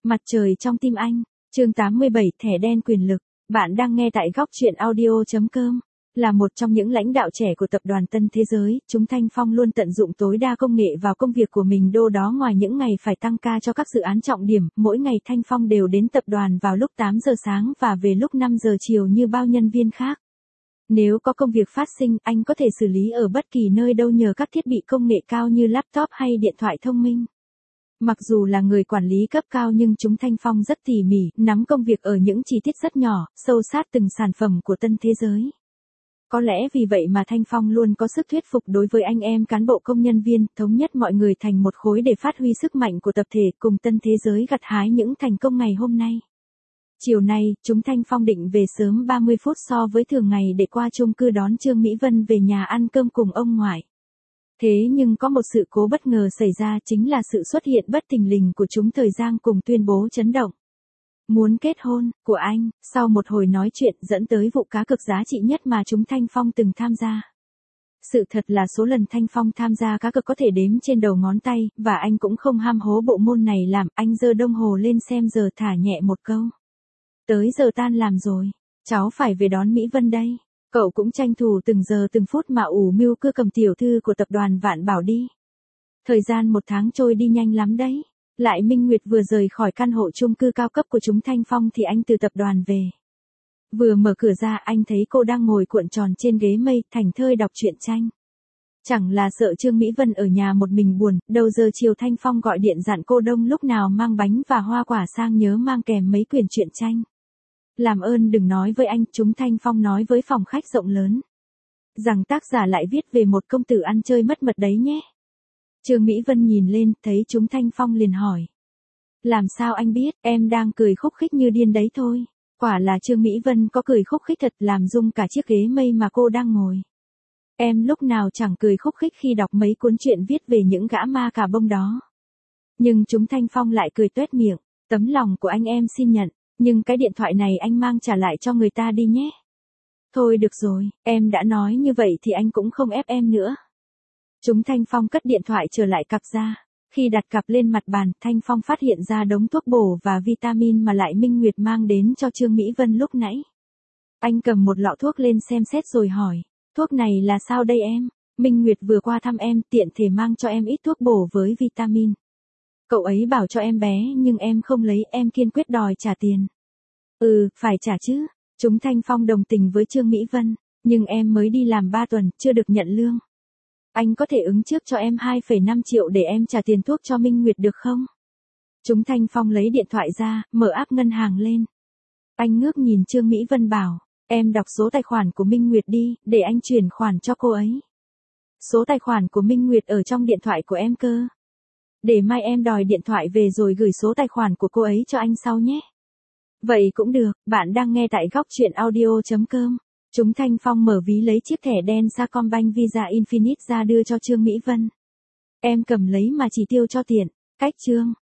Mặt trời trong tim anh, chương 87, thẻ đen quyền lực. Bạn đang nghe tại góc truyện audio.com. Là một trong những lãnh đạo trẻ của tập đoàn Tân Thế Giới, chúng Thanh Phong luôn tận dụng tối đa công nghệ vào công việc của mình. Đó ngoài những ngày phải tăng ca cho các dự án trọng điểm, mỗi ngày Thanh Phong đều đến tập đoàn vào lúc 8 giờ sáng và về lúc 5 giờ chiều như bao nhân viên khác. Nếu có công việc phát sinh, anh có thể xử lý ở bất kỳ nơi đâu nhờ các thiết bị công nghệ cao như laptop hay điện thoại thông minh. Mặc dù là người quản lý cấp cao nhưng chúng Thanh Phong rất tỉ mỉ, nắm công việc ở những chi tiết rất nhỏ, sâu sát từng sản phẩm của Tân Thế Giới. Có lẽ vì vậy mà Thanh Phong luôn có sức thuyết phục đối với anh em cán bộ công nhân viên, thống nhất mọi người thành một khối để phát huy sức mạnh của tập thể cùng Tân Thế Giới gặt hái những thành công ngày hôm nay. Chiều nay, chúng Thanh Phong định về sớm 30 phút so với thường ngày để qua chung cư đón Trương Mỹ Vân về nhà ăn cơm cùng ông ngoại. Thế nhưng có một sự cố bất ngờ xảy ra, chính là sự xuất hiện bất thình lình của chúng Thời Giang cùng tuyên bố chấn động. Muốn kết hôn, của anh, sau một hồi nói chuyện dẫn tới vụ cá cược giá trị nhất mà chúng Thanh Phong từng tham gia. Sự thật là số lần Thanh Phong tham gia cá cược có thể đếm trên đầu ngón tay, và anh cũng không ham hố bộ môn này làm, anh giơ đồng hồ lên xem giờ thả nhẹ một câu. Tới giờ tan làm rồi, cháu phải về đón Mỹ Vân đây. Cậu cũng tranh thủ từng giờ từng phút mà ủ mưu cưa cầm tiểu thư của tập đoàn Vạn Bảo đi. Thời gian 1 tháng trôi đi nhanh lắm đấy. Lại Minh Nguyệt vừa rời khỏi căn hộ chung cư cao cấp của chúng Thanh Phong thì anh từ tập đoàn về. Vừa mở cửa ra anh thấy cô đang ngồi cuộn tròn trên ghế mây, thảnh thơi đọc truyện tranh. Chẳng là sợ Trương Mỹ Vân ở nhà một mình buồn, đầu giờ chiều Thanh Phong gọi điện dặn cô Đông lúc nào mang bánh và hoa quả sang nhớ mang kèm mấy quyển truyện tranh. Làm ơn đừng nói với anh, chúng Thanh Phong nói với phòng khách rộng lớn. Rằng tác giả lại viết về một công tử ăn chơi mất mật đấy nhé. Trương Mỹ Vân nhìn lên, thấy chúng Thanh Phong liền hỏi. Làm sao anh biết, em đang cười khúc khích như điên đấy thôi. Quả là Trương Mỹ Vân có cười khúc khích thật làm rung cả chiếc ghế mây mà cô đang ngồi. Em lúc nào chẳng cười khúc khích khi đọc mấy cuốn truyện viết về những gã ma cà bông đó. Nhưng chúng Thanh Phong lại cười tuét miệng. Tấm lòng của anh em xin nhận. Nhưng cái điện thoại này anh mang trả lại cho người ta đi nhé. Thôi được rồi, em đã nói như vậy thì anh cũng không ép em nữa. Chúng Thanh Phong cất điện thoại trở lại cặp ra. Khi đặt cặp lên mặt bàn, Thanh Phong phát hiện ra đống thuốc bổ và vitamin mà lại Minh Nguyệt mang đến cho Trương Mỹ Vân lúc nãy. Anh cầm một lọ thuốc lên xem xét rồi hỏi, thuốc này là sao đây em? Minh Nguyệt vừa qua thăm em, tiện thể mang cho em ít thuốc bổ với vitamin. Cậu ấy bảo cho em bé nhưng em không lấy, em kiên quyết đòi trả tiền. Phải trả chứ. Chúng Thanh Phong đồng tình với Trương Mỹ Vân, nhưng em mới đi làm 3 tuần, chưa được nhận lương. Anh có thể ứng trước cho em 2,5 triệu để em trả tiền thuốc cho Minh Nguyệt được không? Chúng Thanh Phong lấy điện thoại ra, mở app ngân hàng lên. Anh ngước nhìn Trương Mỹ Vân bảo, em đọc số tài khoản của Minh Nguyệt đi, để anh chuyển khoản cho cô ấy. Số tài khoản của Minh Nguyệt ở trong điện thoại của em cơ. Để mai em đòi điện thoại về rồi gửi số tài khoản của cô ấy cho anh sau nhé. Vậy cũng được, bạn đang nghe tại góc truyện audio.com. Chúng Thanh Phong mở ví lấy chiếc thẻ đen Sacombank Visa Infinite ra đưa cho Trương Mỹ Vân. Em cầm lấy mà chỉ tiêu cho tiện. Cách Trương.